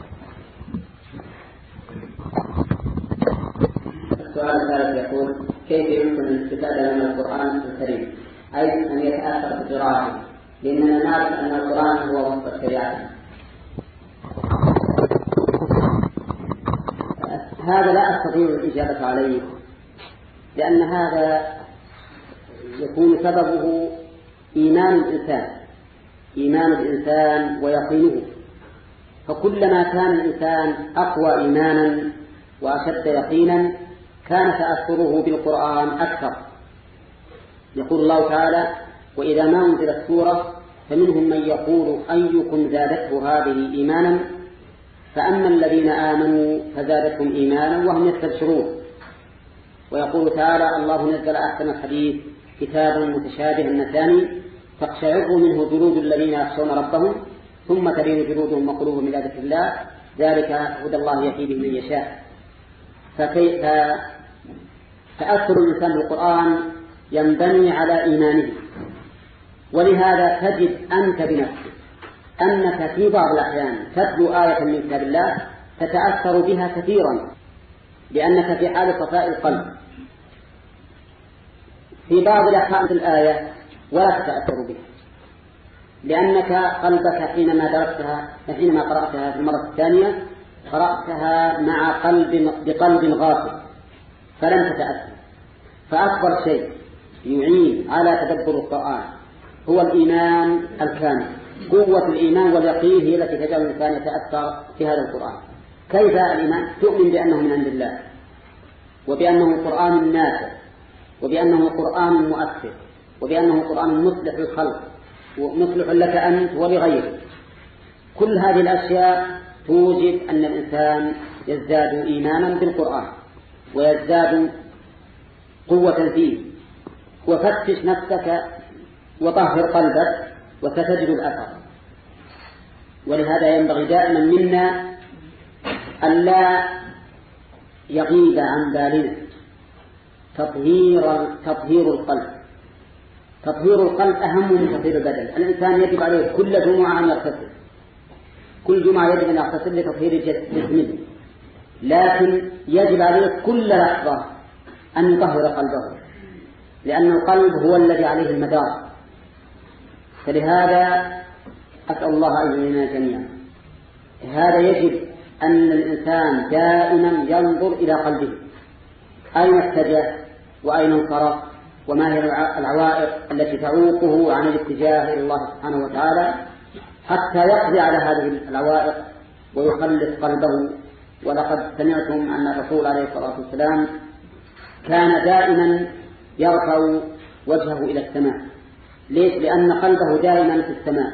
السؤال الثالث يقول: كيف يمكن الاستفادة من القرآن الكريم، أي أن يتأثر بقراءته، لأننا نعرف أن القرآن هو وسط الشريعة؟ هذا لا أستطيع الإجابة عليه، لأن هذا يكون سببه إيمان الإنسان ويقينه. فكلما كان الإنسان أقوى إيمانا وأشد يقينا كان تأثره بالقرآن أكثر. يقول الله تعالى: وإذا ما أنزلت سورة فمنهم من يقول أيكم زادته هذه إيمانا، فأما الذين آمنوا فزادتهم إيمانا وهم يستبشرون. ويقول تعالى: الله نزل أحسن الحديث كتابا متشابها مثاني تقشعر منه جلود الذين يخشون ربهم ثم تلين جلودهم وقلوبهم إلى ذكر الله ذلك هدى الله يهدي به من يشاء. فتأثر الإنسان بالقرآن ينبني على إيمانه. ولهذا تجد أنت بنفسك أنك في بعض الأحيان تتلو آية من كتاب الله تتأثر بها كثيرا، لأنك في حال صفاء القلب. في بعض الأحكام الآية ولا تتأثر بها، لأنك قلبك حينما قرأتها في المرة الثانية قرأتها بقلب غافل فلم تتأثر. فأكبر شيء يعين على تدبر القرآن هو الإيمان الكامل. قوة الإيمان واليقين هي التي تجعل الإنسان يتأثر في هذا القرآن. كيف الإيمان؟ تؤمن بأنه من عند الله، وبأنه قرآن نافع، وبأنه قرآن مؤثر، وبأنه قرآن مصلح للخلق ومصلح لك أنت ولغيرك. كل هذه الأشياء توجد أن الإنسان يزداد إيمانا بالقرآن ويزداد قوة فيه. وفتش نفسك وطهر قلبك وستجد الأثر. ولهذا ينبغي دائما منا ألا يغيب عن بالنا تطهير القلب. تطهير القلب أهم من تطهير البدن. الإنسان يجب عليه كل جمعة أن يغتسل، كل جمعة يجب أن يغتسل لتطهير جسمه، لكن يجب عليه كل لحظة أن يطهر قلبه، لأن القلب هو الذي عليه المدار. فلهذا أسأل الله أن يعيننا جميعا. هذا يجب أن الإنسان دائما ينظر إلى قلبه، أين اتجه وأين انصرف، وما هي العوائق التي تعوقه عن الاتجاه إلى الله سبحانه وتعالى، حتى يقضي على هذه العوائق ويخلص قلبه. ولقد سمعتم أن الرسول عليه الصلاة والسلام كان دائما يرفع وجهه إلى السماء. ليش؟ لأن قلبه دائما في السماء،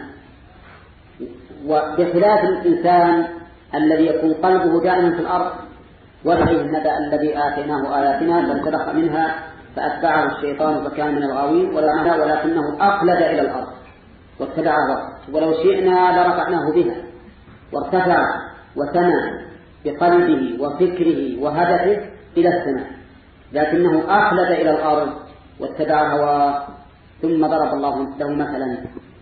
وبخلاف الإنسان الذي يكون قلبه دائما في الأرض. وابعه النبأ الذي آتيناه آياتنا فانسلخ منها فأتبعه الشيطان فكان من الغاوين ولكنه أقلد إلى الأرض واتبع هواه. ولو شئنا لرفعناه بها وارتفع وسمع بقلبه وفكره وهدفه إلى السماء، لكنه أقلد إلى الأرض واتبع هواه. ثم ضرب الله له مثلا.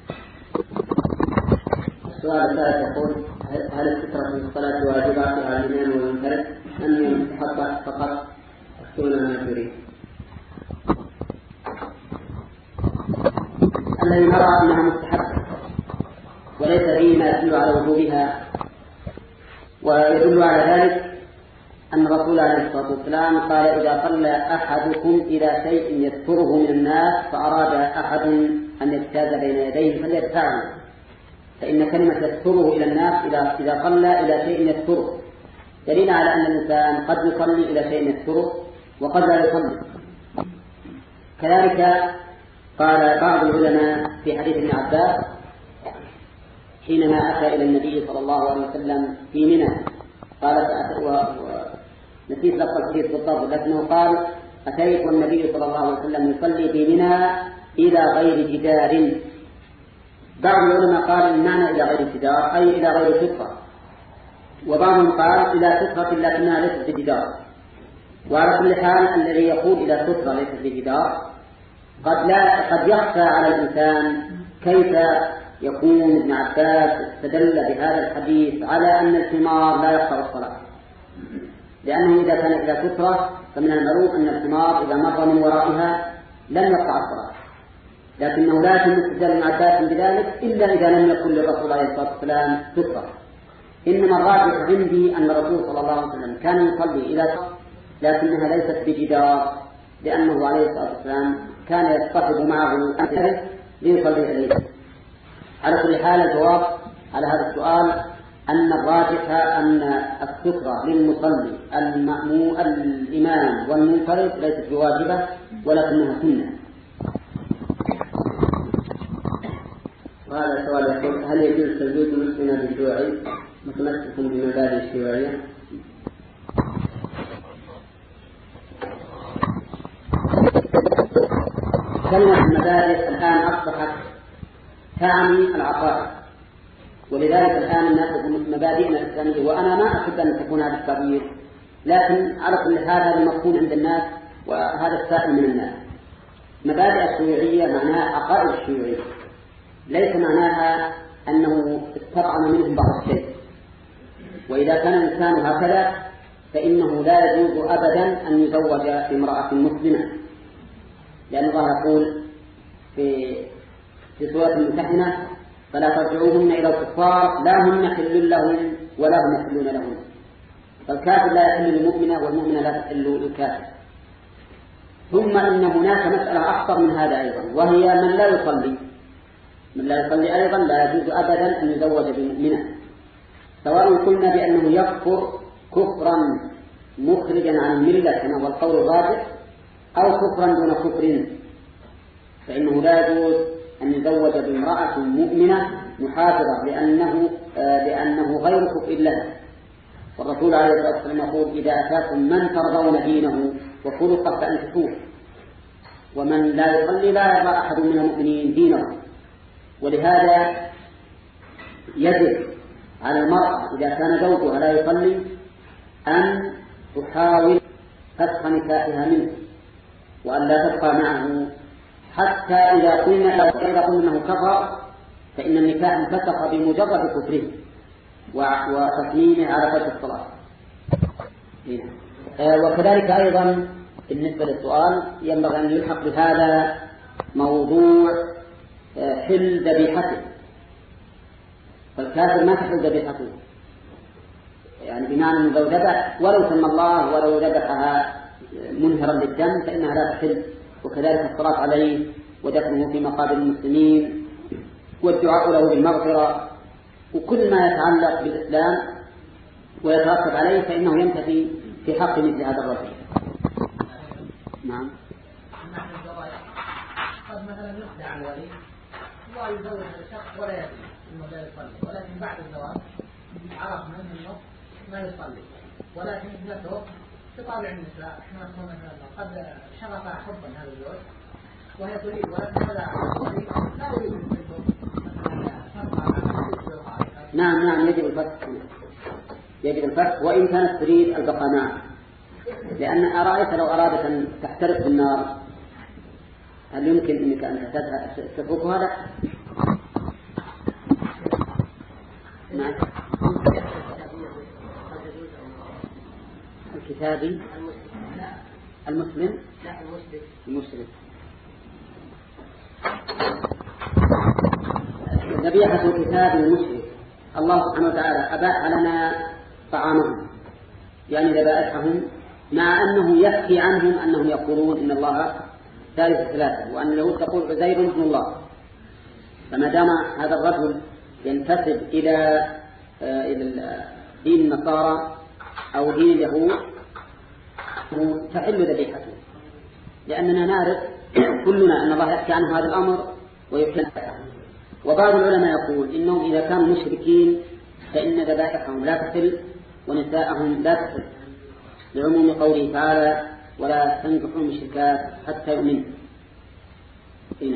السؤال الثالث يقول: هل السترة في الصلاة واجبة على الإمام والمنفرد أم يستحب فقط؟ اختونا ما تريد. الذي نرى أنها مستحبة وليس فيه ما يدل على وجوبها، ويدل على ذلك أن الرسول عليه الصلاة والسلام قال: إذا صلى أحدكم إلى شيء يستره من الناس فأراد أحد أن يجتاز بين يديه فليدفعه، فإن كلمة يستره إلى الناس إذا صلى إلى شيء يستره دليل على أن الإنسان قد يصلي إلى شيء يستره وقد لا يصلي. كذلك قال بعض العلماء في حديث ابن عباس حينما أتى إلى النبي صلى الله عليه وسلم في منى، قال نسيت لفظ الحديث بالضبط، لكنه قال: أتيت والنبي صلى الله عليه وسلم يصلي في منى إلى غير جدار. بعض العلماء قال المعنى إلى غير جدار أي إلى غير سترة، وبعضهم قال إلى سترة لكنها ليست بجدار. وعلى كل حال الذي يقول إلى سترة ليست بجدار قد يخفى على الإنسان كيف يكون ابن عباس استدل بهذا الحديث على أن الحمار لا يقطع الصلاة، لأنه إذا كان إلى سترة فمن المعروف أن الحمار إذا مر من ورائها لم يقطع الصلاة، لكنه لا يتم استدلال ابن عباس بذلك إلا إذا لم يكن للرسول عليه الصلاة والسلام سترة. إنما الراجح عندي أن الرسول صلى الله عليه وسلم كان يصلي إلى سترة لكنها ليست بجدار، لأنه عليه الصلاة والسلام كان يصطحب معه أنفسه ليصلي إليه. على كل حال الجواب على هذا السؤال أن الراجح أن السترة للمصلي المأموم الإمام والمنفرد ليست بواجبة ولكنها سنة. وهذا السؤال يقول: هل يجوز تزويج مسلمة بالشيوعي متمسك بمبادئ الشيوعية؟ كلمة المبادئ الآن أصبحت تعني العقائد، ولذلك الآن الناس يقولون مبادئنا الإسلامية، وأنا ما أحب أن تكون هذا التغيير، لكن على كل هذا المفهوم عند الناس وهذا السائل من الناس. مبادئ الشيوعية معناها عقائد الشيوعية، ليس معناها أنه استطعم منهم بعض الشيء. وإذا كان الإنسان هكذا فإنه لا يجوز أبدا أن يزوج امرأة مسلمة، لأن الله يقول في سورة الممتحنة فلا ترجعوهن إلى الكفار لا هم حل لهم ولا هم يحلون لهم. فالكافر لا يحل للمؤمنة والمؤمنة لا تحل للكافر. ثم إن هناك مسألة أخطر من هذا أيضا، وهي من لا يصلي. من لا يصلي أيضا لا يجوز أبدا أن يزوج بمؤمنة، سواء قلنا بأنه يكفر كفرا مخرجا عن الملة كما هو القول الراجح، أو كفرا دون كفر، فإنه لا يجوز أن يزوج بامرأة مؤمنة محافظة لأنه غير كفء لها. والرسول عليه الصلاة والسلام يقول إذا أتاكم من ترضون دينه وخلقه فأنكحوه. ومن لا يصلي لا يرضى أحد من المؤمنين دينه. ولهذا يجب على المرأة إذا كان زوجها لا يصلي أن تحاول فسخ نكاحها منه، وأن لا تبقى معه حتى إذا قلنا أنه كفر فإن النكاح انفسخ بمجرد كفره وتصميمه على ترك الصلاة. وكذلك أيضا بالنسبة للسؤال ينبغي أن يلحق بهذا موضوع حل ذبيحته. فالكافر ما تحل ذبيحته، يعني بمعنى أنه لو ذبح ولو سمى الله ولو ذبحها منهرا للدم فإنها لا تحل. وكذلك الصلاة عليه ودفنه في مقابر المسلمين والدعاء له بالمغفرة وكل ما يتعلق بالإسلام ويترتب عليه فإنه ينتفي في حق مثل هذا الرجل. نعم. قد مثلا يخدع الولي ويزوج الشخص ولا يدري انه لا يصلي، ولكن بعد الزواج عرف منه انه ما يصلي، ولكن ابنته تطالع النساء احنا قد شغفها حبا هذا الزوج وهي تريد، ولكن هذا لا يريد نعم يجب الفسخ وإن كانت تريد البقاء معه. لأن أرأيت لو أرادت أن تحترق بالنار هل يمكن أنك أن تتركها؟ لا. نعم. الكتابي المسلم لا المسلم ذبيحة الكتاب المشرك. الله سبحانه وتعالى أباح لنا طعامهم يعني ذبائحهم، مع أنه يحكي عنهم أنهم يقولون إن الله ثالث ثلاثة وأن اليهود تقول عزير ابن الله. فما دام هذا الرجل ينتسب إلى دين النصارى أو دين اليهود تحل ذبيحته، لأننا نعرف كلنا أن الله يحكي عنه هذا الأمر ويحل. وبعض العلماء يقول إنهم إذا كانوا مشركين فإن ذبائحهم لا تحل ونساءهم لا تحل، لعموم قوله تعالى ولا تنكحوا المشركات حتى يؤمنوا. هنا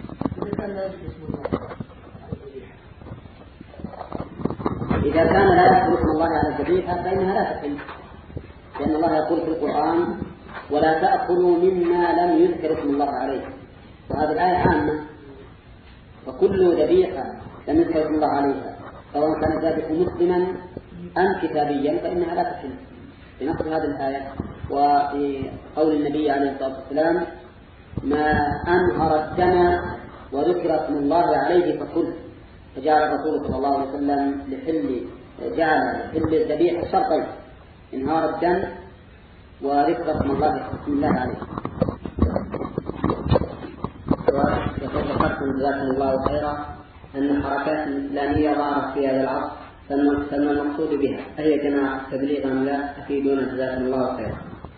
إذا كان لا يذكر اسم الله على الذبيحة فإنها لا تحل، لأن الله يقول في القرآن ولا تأكلوا مما لم يذكر اسم الله عليه، وهذه الآية عامة، وكل ذبيحة لم يذكر اسم الله عليها سواء كان ذلك مسلما أم كتابيا فإنها لا تحل بنص هذه الآية. وفي قول النبي عليه الصلاة والسلام ما أنهر الدم وذكر اسم الله عليه فكل، فجعل الرسول صلى الله عليه وسلم جعل لحل الذبيحة شرطين: انهار الدم وذكر اسم الله عليه. وذكرتم جزاكم الله خيرا أن الحركات الإسلامية ظهرت في هذا العصر فما المقصود بها؟ أهي جماعة تبليغ أم لا؟ أفيدونا جزاكم الله خيرا.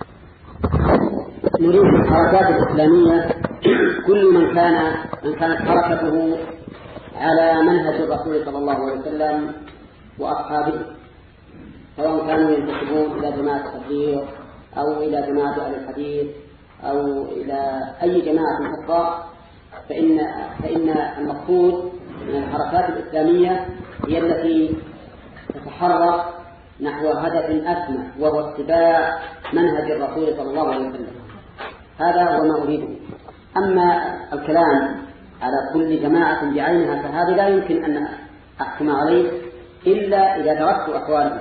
نريد الحركات الإسلامية كل من كانت حركته على منهج الرسول صلى الله عليه وسلم وأصحابه، سواء كانوا ينتسبون إلى جماعة التبليغ أو إلى جماعة أهل الحديث أو إلى أي جماعة أخرى، فإن المقصود من الحركات الإسلامية هي التي تتحرك نحو هدف أسمى وهو اتباع منهج الرسول صلى الله عليه وسلم. هذا هو ما أريده. أما الكلام على كل جماعة بعينها فهذا لا يمكن أن أحكم عليه إلا إذا درست أحوالهم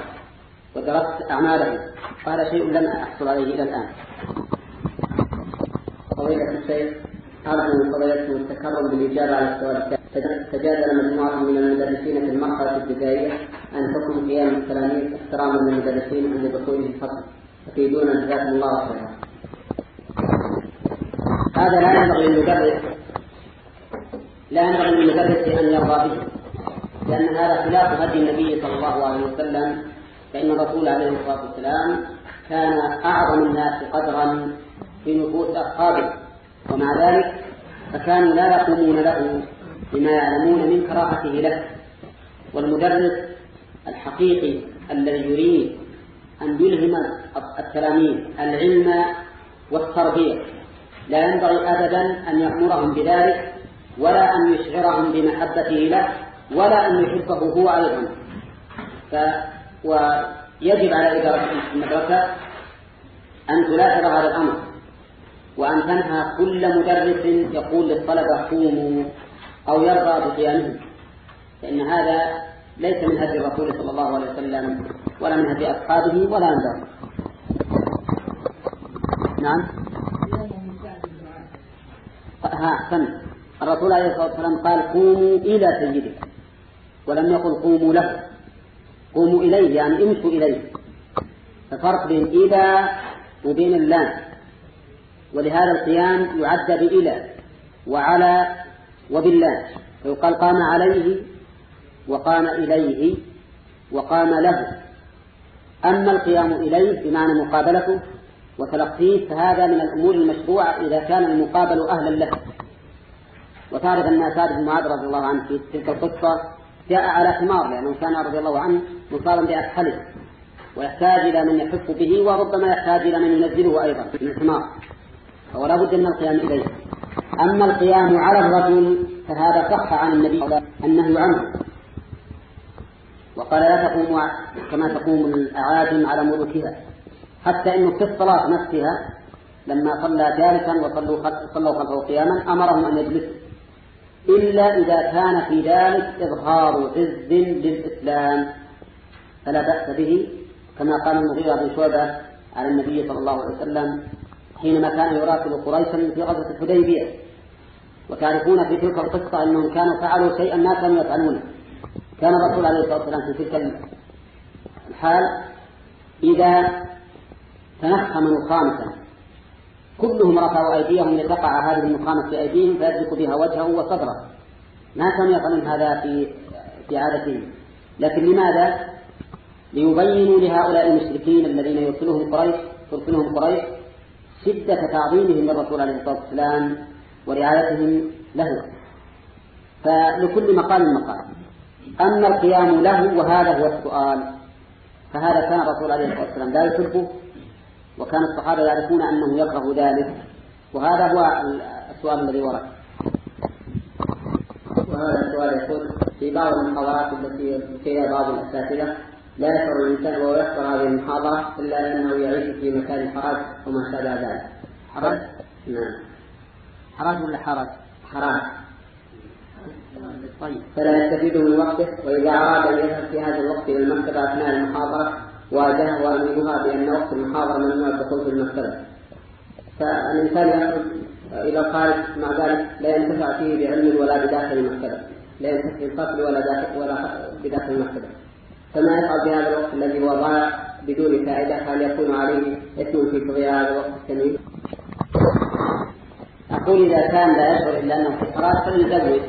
ودرست أعمالهم، فهذا شيء لم أحصل عليه إلى الآن. فضيلة الشيخ، أرجو من فضيلته التكرم بالإجابة على السؤال التالي. تجادل مجموعة من المدرسين في المرحلة الابتدائية عن حكم قيام التلاميذ احتراما للمدرسين عند دخولهم الفصل، أفيدون جزاكم الله خيرا. هذا لا ينبغي للمدرس أن يرضى به، لأن هذا خلاف هدي النبي صلى الله عليه وسلم، فإن الرسول عليه الصلاة والسلام كان أعظم الناس قدرا في نفوس أصحابه، ومع ذلك فكانوا لا يقومون له بما يعلمون من كراهته له. والمدرس الحقيقي الذي يريد أن يلهم التلاميذ العلم والتربية لا ينبغي أبدا أن يأمرهم بذلك، ولا أن يشعرهم بمحبته له، ولا أن يحبه هو أيضا. ويجب على إدارة المدرسة أن تلاحظ هذا الأمر، وأن تنهى كل مدرس يقول للطلبة قوموا أو يرضى بقيامهم، لأن هذا ليس من هدي الرسول صلى الله عليه وسلم ولا من هدي أصحابه ولا ينبغي. نعم. الرسول عليه الصلاة والسلام قال قوموا إلى سيدكم، ولم يقل قوموا له. قوموا إليه يعني امشوا إليه، ففرق بين إلى وبين اللام، ولهذا القيام يعد بإلى وعلى وبالله، فيقال قام عليه وقام إليه وقام له. أما القيام إليه بمعنى مقابلته وتلقيه فهذا من الأمور المشروعة إذا كان المقابل أهلا له. وتعرف أن سعد بن معاذ رضي الله عنه في تلك القصة جاء على حمار، لأنه كان رضي الله عنه مصابا بأكحله ويحتاج إلى من يحف به، وربما يحتاج إلى من ينزله أيضا من الحمار، ولا بد من القيام إليه. أما القيام على الرجل فهذا صح عن النبي أنه عنه، وقال لا تقوم كما تقوم الأعاجم على ملوكها، حتى إنه في الصلاة نفسها لما صلى جالسا وصلوا خلفه قياما أمرهم أن يجلسوا، إلا إذا كان في ذلك إظهار عز للإسلام فلا بأس به، كما قال المغيرة بن شعبة على النبي صلى الله عليه وسلم حينما كان يراسل قريشا في غزوة الحديبية. وتعرفون في تلك القصة أنهم كانوا فعلوا شيئا ما كانوا يفعلونه. كان الرسول عليه الصلاة والسلام في تلك الحال إذا تنخم نخامة كلهم رفعوا أيديهم لتقع هذه النخامة في أيديهم فيدرك بها وجهه وصدره. ما كانوا يفعلون هذا في عادتهم، لكن لماذا؟ ليبينوا لهؤلاء المشركين الذين يرسلهم قريش شدة تعظيمهم للرسول عليه الصلاة والسلام ورعايتهم له. فلكل مقال مقال. أما القيام له وهذا هو السؤال، فهذا كان الرسول عليه الصلاة والسلام لا يحبه، وكان الصحابة يعرفون أنه يكره ذلك، وهذا هو السؤال الذي ورد. وهذا السؤال يقول في بعض المحاضرات التي فيها بعض الأساتذة لا يشعر الإنسان وهو يحضر هذه المحاضرة إلا أنه يعيش في مكان حرج وما شابه ذلك. حرج؟ نعم. حرج ولا حرج؟ حرج. طيب. فلا يستفيد من وقته، وإذا أراد أن يذهب في هذا الوقت إلى المكتبة أثناء المحاضرة واجهه أمينها بأن وقت المحاضرة ممنوع الدخول في المكتبة، فالإنسان يخرج إلى الخارج مع ذلك لا ينتفع فيه بعلم ولا بداخل المكتبة، لا ينتفع في الفصل ولا بداخل المكتبة. فما يفعل بهذا الوقت الذي هو ضاع بدون فائدة؟ هل يكون عليه إثم في تضييع هذا الوقت الثمين؟ أقول إذا كان لا يشعر إلا أنه في حراج فليزوج.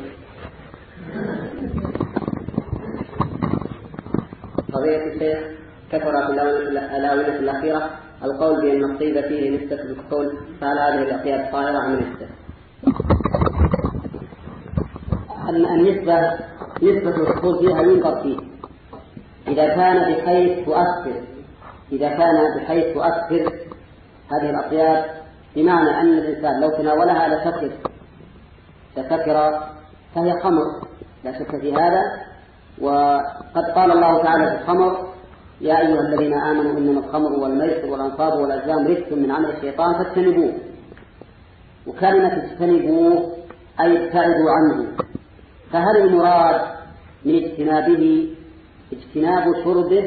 قضية الشيخ كثر في الآونة الأخيرة القول بأن الطيبة فيه نسبة الكحول، فهل هذه الأقياد طائرة عن نسبة؟ نسبة الكحول فيها ينظر فيه إذا كان بحيث تؤثر هذه الأقياد، بمعنى أن الإنسان لو تناولها لسكر فهي خمر لا شك في هذا. وقد قال الله تعالى في الخمر يا أيها الذين آمنوا إنما الخمر والميسر والأنصاب والأزلام رجس من عمل الشيطان فاجتنبوه. وكلمة اجتنبوه أي ابتعدوا عنه، فهل المراد من اجتنابه اجتناب شربه؟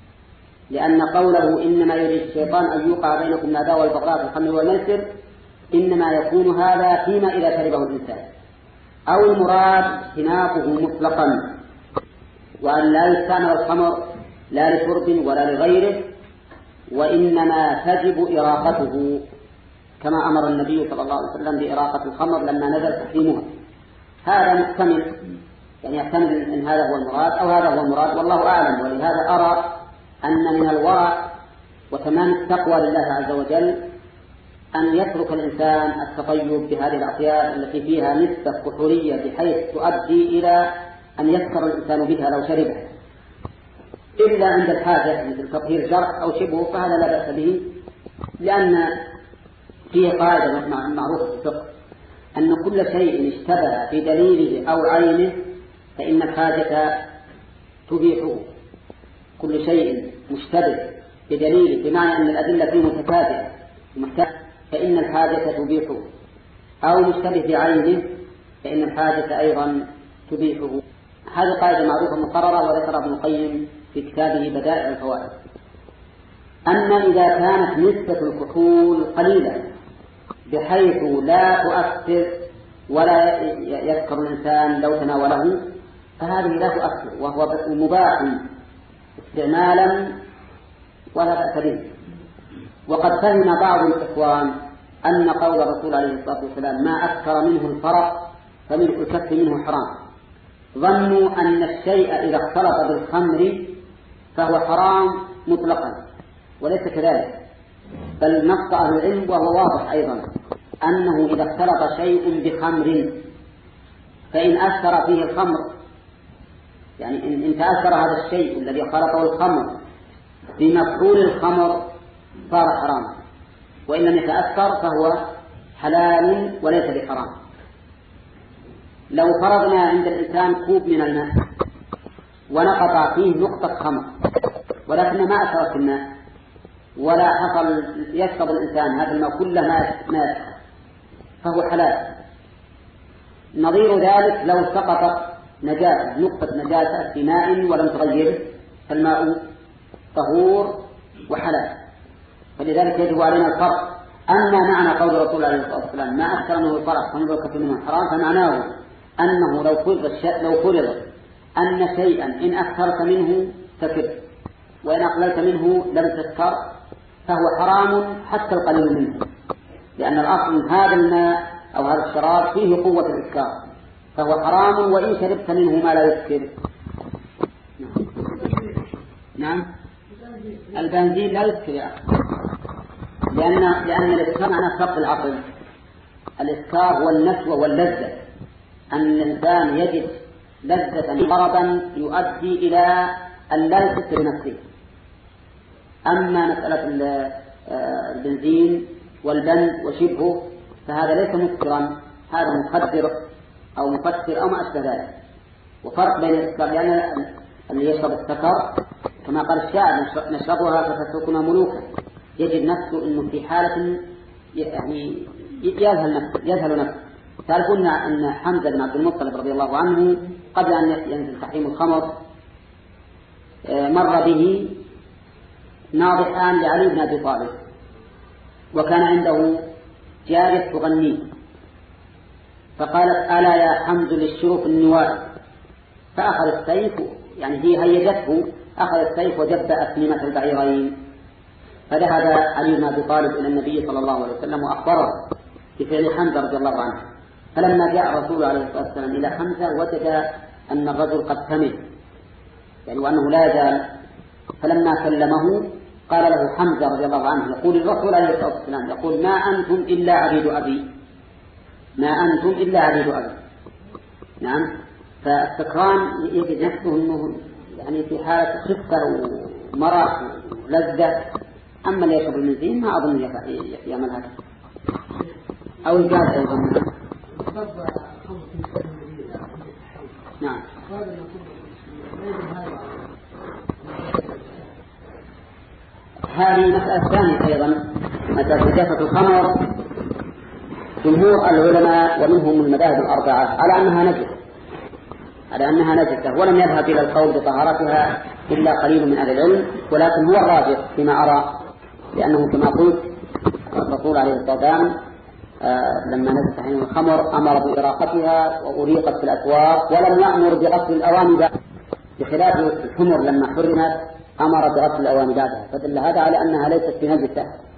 لأن قوله إنما يريد الشيطان أن يوقع بينكم العداوة والبغضاء في الخمر والميسر إنما يكون هذا فيما إذا شربه الإنسان، أو المراد اجتنابه مطلقا، وأن لا يستعمل الخمر لا لشرب ولا لغيره، وإنما تجب إراقته كما أمر النبي صلى الله عليه وسلم بإراقة الخمر لما نزل تحريمها. هذا محتمل، يعني يحتمل أن هذا هو المراد أو هذا هو المراد، والله أعلم. ولهذا أرى أن من الورع وتمام التقوى لله عز وجل أن يترك الإنسان التطيب بهذه الأطياب التي فيها نسبة كحولية بحيث تؤدي إلى أن يسكر الإنسان بها لو شربها، إلا عند الحاجة مثل تطهير جرح أو شبهه، فهذا لا بأس به، لأن فيه قاعدة معروفة في الفقه أن كل شيء اشتبه بدليله أو عينه فإن الحاجة تبيحه. كل شيء مشتبه بدليله بمعنى أن الأدلة فيه متكافئة فإن الحاجة تبيحه، أو مشتبه بعينه فإن الحاجة أيضا تبيحه. هذه قاعدة معروفة مقررة وذكر ابن القيم في كتابه بدائع الفوائد. أما إذا كانت نسبة الكحول قليلة بحيث لا تؤثر ولا يذكر الإنسان لو تناوله فهذه لا تؤثر وهو مباح استعمالا ولا بأس به. وقد فهم بعض الإخوان أن قول الرسول عليه الصلاة والسلام ما أكثر منه الفرق فملء الكف منه حرام، ظنوا أن الشيء إذا اختلط بالخمر فهو حرام مطلقا، وليس كذلك، بل نص أهل العلم وهو واضح أيضا أنه إذا اختلط شيء بخمر فإن أثر فيه الخمر، يعني إن تأثر هذا الشيء الذي خلطه الخمر بمفعول الخمر صار حراما، وإن لم يتأثر فهو حلال وليس بحرام. لو فرضنا عند الإنسان كوب من الماء ونقطع فيه نقطة خمر ولكن ما أثرت الماء ولا حصل يشرب الإنسان هذا الماء كله ما فهو حلال. نظير ذلك لو سقطت نجاسة نقطة نجاسة في ماء ولم تغيره فالماء طهور وحلال. فلذلك يجب علينا الفرق. أما معنى قول الرسول عليه الصلاة والسلام ما أكثر منه الفرق فنظر كثير منه الحرام، فمعناه أنه لو فرض أن شيئا إن أكثرت منه سكر وإن أقللت منه لم تسكر فهو حرام حتى القليل منه، لأن الأصل هذا الماء أو هذا الشراب فيه قوة الإسكار فهو حرام وإن شربت منه ما لا يسكر. نعم البنزين لا يسكر يا أخي، لأن الإسكار معناه فقد العقل. الإسكار هو النشوة واللذة، أن الإنسان يجد لذة مرضا يؤدي إلى أن لا يسكر نفسه. أما مسألة البنزين والبنز وشبهه فهذا ليس مسكرا، هذا مخدر أو مفتر أو ما أشبه ذلك. وفرق بين الإسكار لأن اللي يشرب السكر كما قال الشاعر نشربها فتتركنا ملوكا، يجد نفسه أنه في حالة يعني يذهل نفسه. تعرفون أن حمزة بن عبد المطلب رضي الله عنه قبل أن ينزل تحريم الخمر مر به ناضحان لعلي بن أبي طالب، وكان عنده جارية تغني فقالت ألا يا حمز للشروف النواء، فأخذ السيف يعني هي هيجته، أخذ السيف وجب أسنمة البعيرين. فذهب علي بن أبي طالب إلى النبي صلى الله عليه وسلم وأخبره بفعل حمزة رضي الله عنه. فلما جاء الرسول عليه الصلاة والسلام إلى حمزة وجد أن الرجل قد سمع يعني وأنه لا يزال، فلما كلمه قال له حمزة رضي الله عنه يقول الرسول عليه الصلاة والسلام يقول ما أنتم إلا عبيد أبي، ما أنتم إلا عبيد أبي. نعم فالسكران يجد نفسه أنه يعني في حالة خفة ومرح ولذة. أما اللي يشرب المنزين ما أظن يعمل هذا أو الجاز أيضا. نعم هذه مسألة ثانية أيضا، مسألة نجاسة الخمر. جمهور العلماء ومنهم المذاهب الأربعة على أنها نجسة، ولم يذهب إلى القول بطهارتها إلا قليل من أهل العلم، ولكن هو الراجح فيما أرى، لأنه كما قلت الرسول عليه الصلاة والسلام لما نزل تحريم الخمر أمر بإراقتها وأريقت في الأسواق، ولم يأمر بغسل الأواني بعدها، بخلاف الحمر لما حرمت أمر بغسل الأواني بعدها، فدل هذا على أنها ليست بنجسة